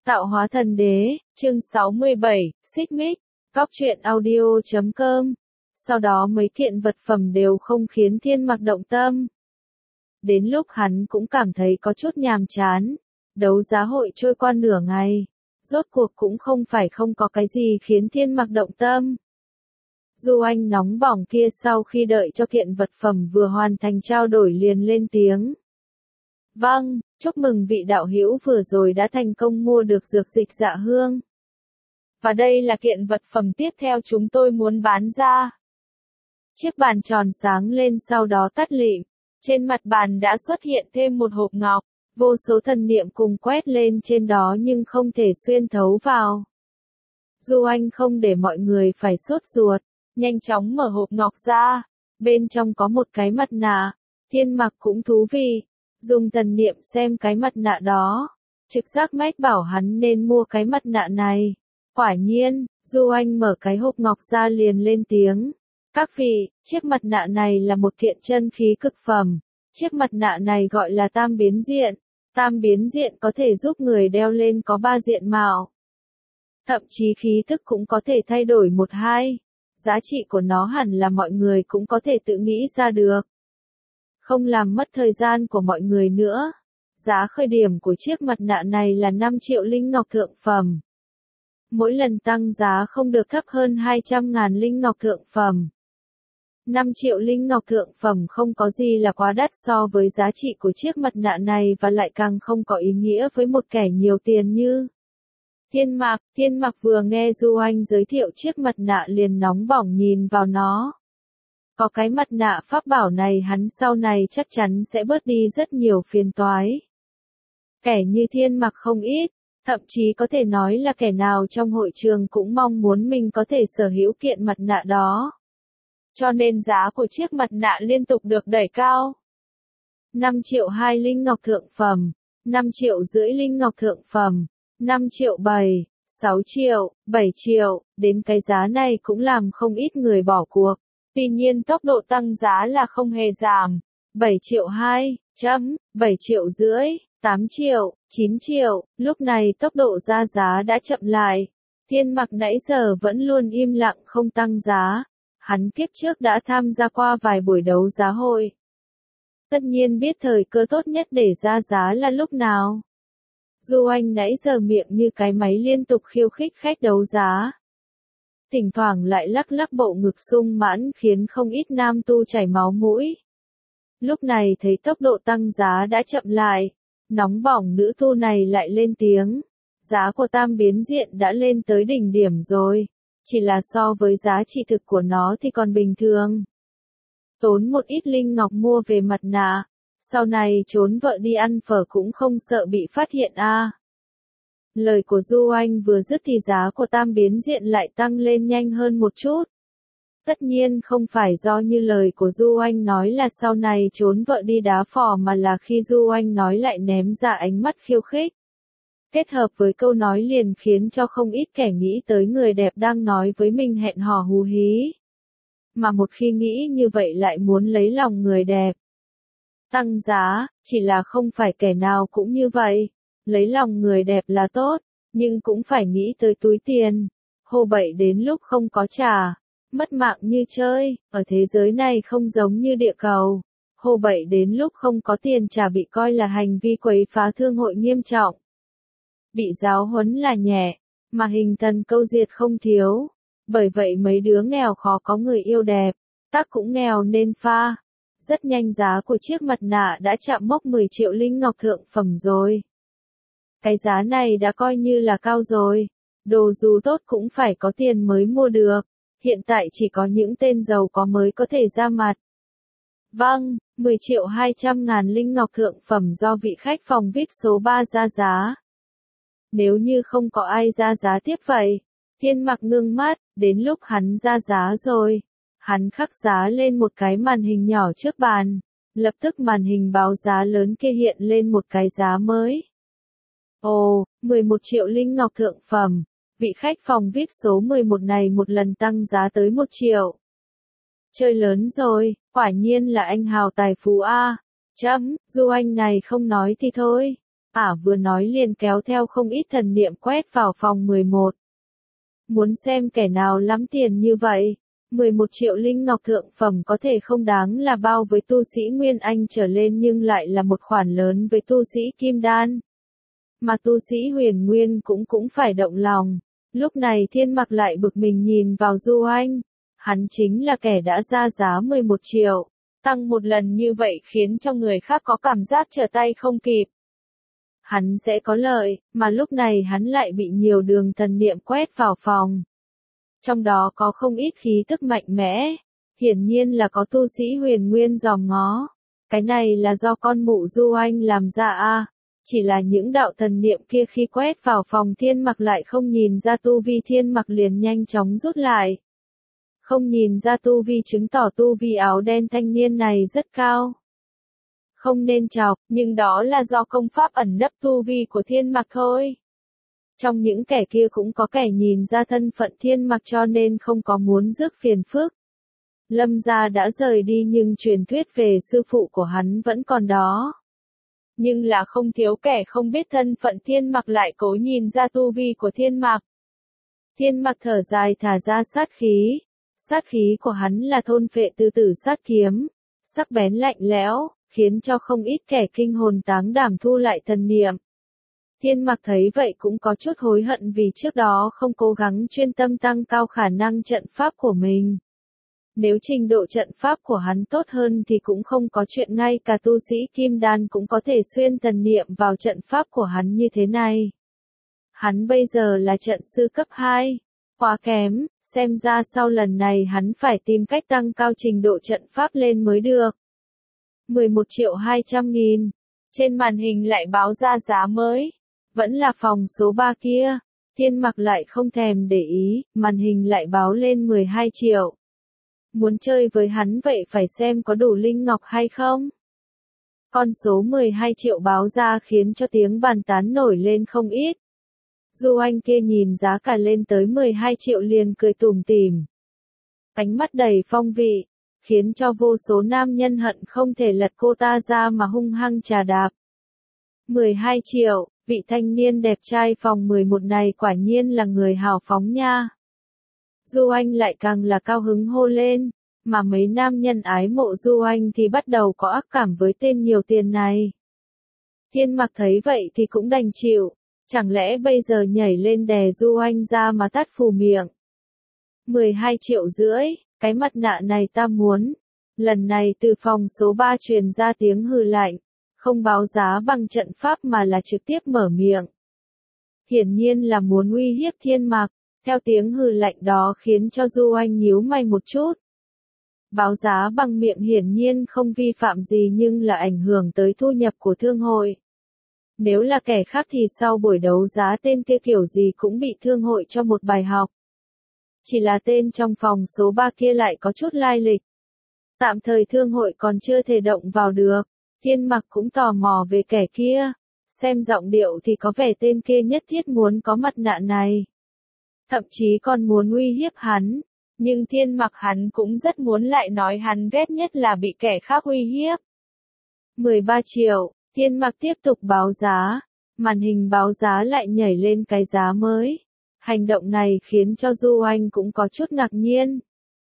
Tạo hóa thần đế, chương 67, xích mích, góc truyện audio.com. Sau đó mấy kiện vật phẩm đều không khiến Thiên Mặc động tâm. Đến lúc hắn cũng cảm thấy có chút nhàm chán. Đấu giá hội trôi qua nửa ngày. Rốt cuộc cũng không phải không có cái gì khiến Thiên Mặc động tâm. Du Anh nóng bỏng kia sau khi đợi cho kiện vật phẩm vừa hoàn thành trao đổi liền lên tiếng. Vâng, chúc mừng vị đạo hữu vừa rồi đã thành công mua được dược dịch dạ hương. Và đây là kiện vật phẩm tiếp theo chúng tôi muốn bán ra. Chiếc bàn tròn sáng lên sau đó tắt lịm. Trên mặt bàn đã xuất hiện thêm một hộp ngọc. Vô số thần niệm cùng quét lên trên đó nhưng không thể xuyên thấu vào. Du Anh không để mọi người phải sốt ruột. Nhanh chóng mở hộp ngọc ra. Bên trong có một cái mặt nạ. Thiên Mặc cũng thú vị. Dùng thần niệm xem cái mặt nạ đó. Trực giác mách bảo hắn nên mua cái mặt nạ này. Quả nhiên, Du Anh mở cái hộp ngọc ra liền lên tiếng. Các vị, chiếc mặt nạ này là một kiện chân khí cực phẩm. Chiếc mặt nạ này gọi là tam biến diện. Tam biến diện có thể giúp người đeo lên có 3 diện mạo. Thậm chí khí tức cũng có thể thay đổi 1-2. Giá trị của nó hẳn là mọi người cũng có thể tự nghĩ ra được. Không làm mất thời gian của mọi người nữa. Giá khởi điểm của chiếc mặt nạ này là 5 triệu linh ngọc thượng phẩm. Mỗi lần tăng giá không được thấp hơn 200.000 linh ngọc thượng phẩm. 5 triệu linh ngọc thượng phẩm không có gì là quá đắt so với giá trị của chiếc mặt nạ này và lại càng không có ý nghĩa với một kẻ nhiều tiền như Thiên Mặc vừa nghe Du Anh giới thiệu chiếc mặt nạ liền nóng bỏng nhìn vào nó. Có cái mặt nạ pháp bảo này hắn sau này chắc chắn sẽ bớt đi rất nhiều phiền toái. Kẻ như Thiên Mặc không ít, thậm chí có thể nói là kẻ nào trong hội trường cũng mong muốn mình có thể sở hữu kiện mặt nạ đó. Cho nên giá của chiếc mặt nạ liên tục được đẩy cao. 5 triệu 2 linh ngọc thượng phẩm, 5 triệu rưỡi linh ngọc thượng phẩm, 5 triệu 7, 6 triệu, 7 triệu, đến cái giá này cũng làm không ít người bỏ cuộc. Tuy nhiên tốc độ tăng giá là không hề giảm. 7 triệu 2, 7 triệu rưỡi, 8 triệu, 9 triệu, lúc này tốc độ ra giá đã chậm lại. Thiên Mặc nãy giờ vẫn luôn im lặng không tăng giá. Hắn kiếp trước đã tham gia qua vài buổi đấu giá hội. Tất nhiên biết thời cơ tốt nhất để ra giá là lúc nào. Du Anh nãy giờ miệng như cái máy liên tục khiêu khích khách đấu giá. Thỉnh thoảng lại lắc lắc bộ ngực sung mãn khiến không ít nam tu chảy máu mũi. Lúc này thấy tốc độ tăng giá đã chậm lại, nóng bỏng nữ tu này lại lên tiếng. Giá của tam biến diện đã lên tới đỉnh điểm rồi, chỉ là so với giá trị thực của nó thì còn bình thường. Tốn một ít linh ngọc mua về mặt nạ, sau này trốn vợ đi ăn phở cũng không sợ bị phát hiện a. Lời của Du Anh vừa dứt thì giá của tam biến diện lại tăng lên nhanh hơn một chút. Tất nhiên không phải do như lời của Du Anh nói là sau này trốn vợ đi đá phò mà là khi Du Anh nói lại ném ra ánh mắt khiêu khích. Kết hợp với câu nói liền khiến cho không ít kẻ nghĩ tới người đẹp đang nói với mình hẹn hò hú hí. Mà một khi nghĩ như vậy lại muốn lấy lòng người đẹp. Tăng giá, chỉ là không phải kẻ nào cũng như vậy. Lấy lòng người đẹp là tốt, nhưng cũng phải nghĩ tới túi tiền. Hồ bậy đến lúc không có trả, mất mạng như chơi, ở thế giới này không giống như địa cầu. Hồ bậy đến lúc không có tiền trả bị coi là hành vi quấy phá thương hội nghiêm trọng. Bị giáo huấn là nhẹ, mà hình thần câu diệt không thiếu. Bởi vậy mấy đứa nghèo khó có người yêu đẹp, tác cũng nghèo nên pha. Rất nhanh giá của chiếc mặt nạ đã chạm mốc 10 triệu linh ngọc thượng phẩm rồi. Cái giá này đã coi như là cao rồi. Đồ dù tốt cũng phải có tiền mới mua được. Hiện tại chỉ có những tên giàu có mới có thể ra mặt. Vâng, 10 triệu 200.000 linh ngọc thượng phẩm do vị khách phòng VIP số 3 ra giá. Nếu như không có ai ra giá tiếp vậy, Thiên Mặc ngưng mắt, đến lúc hắn ra giá rồi. Hắn khắc giá lên một cái màn hình nhỏ trước bàn. Lập tức màn hình báo giá lớn kia hiện lên một cái giá mới. Ồ, 11 triệu linh ngọc thượng phẩm. Vị khách phòng VIP số 11 này một lần tăng giá tới 1 triệu. Chơi lớn rồi, quả nhiên là anh hào tài phú a. Du Anh này không nói thì thôi. Vừa nói liền kéo theo không ít thần niệm quét vào phòng 11. Muốn xem kẻ nào lắm tiền như vậy. 11 triệu linh ngọc thượng phẩm có thể không đáng là bao với tu sĩ Nguyên Anh trở lên nhưng lại là một khoản lớn với tu sĩ Kim Đan. Mà tu sĩ Huyền Nguyên cũng phải động lòng. Lúc này Thiên Mặc lại bực mình nhìn vào Du Anh. Hắn chính là kẻ đã ra giá 11 triệu. Tăng một lần như vậy khiến cho người khác có cảm giác trở tay không kịp. Hắn sẽ có lợi, mà lúc này hắn lại bị nhiều đường thần niệm quét vào phòng. Trong đó có không ít khí tức mạnh mẽ. Hiển nhiên là có tu sĩ Huyền Nguyên dòm ngó. Cái này là do con mụ Du Anh làm ra à? Chỉ là những đạo thần niệm kia khi quét vào phòng Thiên Mặc lại không nhìn ra tu vi, Thiên Mặc liền nhanh chóng rút lại. Không nhìn ra tu vi chứng tỏ tu vi áo đen thanh niên này rất cao. Không nên chọc, nhưng đó là do công pháp ẩn nấp tu vi của Thiên Mặc thôi. Trong những kẻ kia cũng có kẻ nhìn ra thân phận Thiên Mặc cho nên không có muốn rước phiền phức. Lâm gia đã rời đi nhưng truyền thuyết về sư phụ của hắn vẫn còn đó. Nhưng là không thiếu kẻ không biết thân phận Thiên Mặc lại cố nhìn ra tu vi của Thiên Mặc. Thiên Mặc thở dài thả ra sát khí. Sát khí của hắn là thôn phệ tư tử sát kiếm, sắc bén lạnh lẽo, khiến cho không ít kẻ kinh hồn táng đảm thu lại thần niệm. Thiên Mặc thấy vậy cũng có chút hối hận vì trước đó không cố gắng chuyên tâm tăng cao khả năng trận pháp của mình. Nếu trình độ trận pháp của hắn tốt hơn thì cũng không có chuyện ngay cả tu sĩ Kim Đan cũng có thể xuyên thần niệm vào trận pháp của hắn như thế này. Hắn bây giờ là trận sư cấp 2, quá kém, xem ra sau lần này hắn phải tìm cách tăng cao trình độ trận pháp lên mới được. 11.200.000, trên màn hình lại báo ra giá mới, vẫn là phòng số 3 kia. Thiên Mặc lại không thèm để ý, màn hình lại báo lên 12 triệu. Muốn chơi với hắn vậy phải xem có đủ linh ngọc hay không. Con số 12 triệu báo ra khiến cho tiếng bàn tán nổi lên không ít. Du Anh kia nhìn giá cả lên tới 12 triệu liền cười tủm tỉm. Ánh mắt đầy phong vị, khiến cho vô số nam nhân hận không thể lật cô ta ra mà hung hăng chà đạp. 12 triệu, vị thanh niên đẹp trai phòng 11 này quả nhiên là người hào phóng nha. Du Anh lại càng là cao hứng hô lên, mà mấy nam nhân ái mộ Du Anh thì bắt đầu có ác cảm với tên nhiều tiền này. Thiên Mặc thấy vậy thì cũng đành chịu, chẳng lẽ bây giờ nhảy lên đè Du Anh ra mà tát phù miệng. 12,5 triệu, cái mặt nạ này ta muốn. Lần này từ phòng số 3 truyền ra tiếng hừ lạnh, không báo giá bằng trận pháp mà là trực tiếp mở miệng. Hiển nhiên là muốn uy hiếp Thiên Mặc, theo tiếng hừ lạnh đó khiến cho Du Anh nhíu mày một chút. Báo giá bằng miệng hiển nhiên không vi phạm gì nhưng là ảnh hưởng tới thu nhập của thương hội. Nếu là kẻ khác thì sau buổi đấu giá tên kia kiểu gì cũng bị thương hội cho một bài học. Chỉ là tên trong phòng số 3 kia lại có chút lai lịch. Tạm thời thương hội còn chưa thể động vào được. Thiên Mặc cũng tò mò về kẻ kia. Xem giọng điệu thì có vẻ tên kia nhất thiết muốn có mặt nạ này. Thậm chí còn muốn uy hiếp hắn. Nhưng Thiên Mặc hắn cũng rất muốn lại nói hắn ghét nhất là bị kẻ khác uy hiếp. 13 triệu, Thiên Mặc tiếp tục báo giá. Màn hình báo giá lại nhảy lên cái giá mới. Hành động này khiến cho Du Anh cũng có chút ngạc nhiên.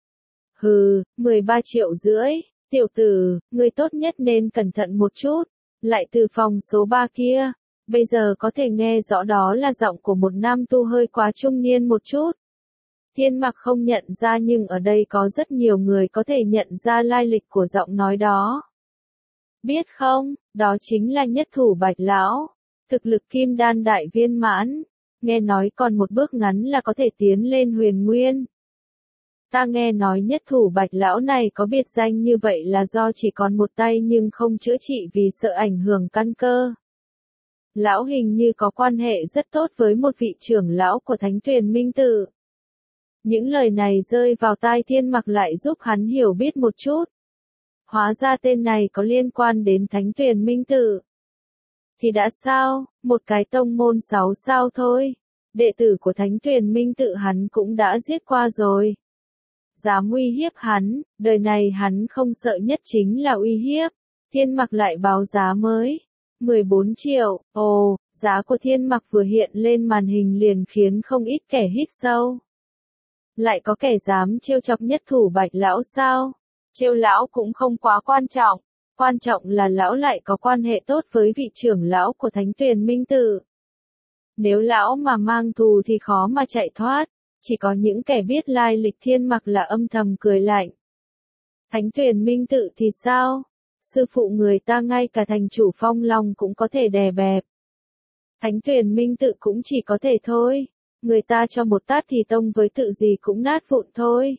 13,5 triệu, tiểu tử, ngươi tốt nhất nên cẩn thận một chút. Lại từ phòng số 3 kia, bây giờ có thể nghe rõ đó là giọng của một nam tu hơi quá trung niên một chút. Thiên Mặc không nhận ra nhưng ở đây có rất nhiều người có thể nhận ra lai lịch của giọng nói đó. Biết không, đó chính là nhất thủ Bạch Lão, thực lực Kim Đan đại viên mãn, nghe nói còn một bước ngắn là có thể tiến lên Huyền Nguyên. Ta nghe nói nhất thủ Bạch Lão này có biệt danh như vậy là do chỉ còn một tay nhưng không chữa trị vì sợ ảnh hưởng căn cơ. Lão hình như có quan hệ rất tốt với một vị trưởng lão của Thánh Tuyền Minh Tự. Những lời này rơi vào tai Thiên Mặc lại giúp hắn hiểu biết một chút. Hóa ra tên này có liên quan đến Thánh Tuyền Minh Tự. Thì đã sao, một cái tông môn 6 sao thôi. Đệ tử của Thánh Tuyền Minh Tự hắn cũng đã giết qua rồi. Dám uy hiếp hắn, đời này hắn không sợ nhất chính là uy hiếp. Thiên Mặc lại báo giá mới. 14 triệu, ồ, giá của Thiên Mặc vừa hiện lên màn hình liền khiến không ít kẻ hít sâu. Lại có kẻ dám trêu chọc nhất thủ Bạch lão sao? Trêu lão cũng không quá quan trọng là lão lại có quan hệ tốt với vị trưởng lão của Thánh Tuyền Minh Tự. Nếu lão mà mang thù thì khó mà chạy thoát, chỉ có những kẻ biết lai lịch Thiên Mặc là âm thầm cười lạnh. Thánh Tuyền Minh Tự thì sao? Sư phụ người ta ngay cả thành chủ Phong Long cũng có thể đè bẹp. Thánh Tuyền Minh Tự cũng chỉ có thể thôi, người ta cho một tát thì tông với tự gì cũng nát vụn thôi.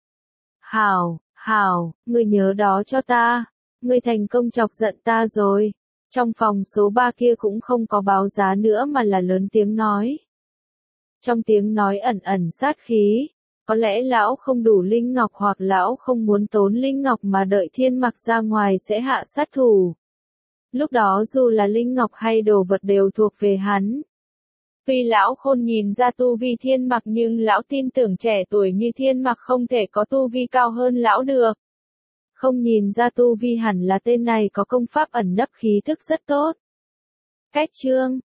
Hảo, ngươi nhớ đó cho ta, ngươi thành công chọc giận ta rồi. Trong phòng số 3 kia cũng không có báo giá nữa mà là lớn tiếng nói. Trong tiếng nói ẩn ẩn sát khí, có lẽ lão không đủ linh ngọc hoặc lão không muốn tốn linh ngọc mà đợi Thiên Mặc ra ngoài sẽ hạ sát thủ. Lúc đó dù là linh ngọc hay đồ vật đều thuộc về hắn. Tuy lão khôn nhìn ra tu vi Thiên Mặc nhưng lão tin tưởng trẻ tuổi như Thiên Mặc không thể có tu vi cao hơn lão được. Không nhìn ra tu vi hẳn là tên này có công pháp ẩn nấp khí thức rất tốt. Cách chương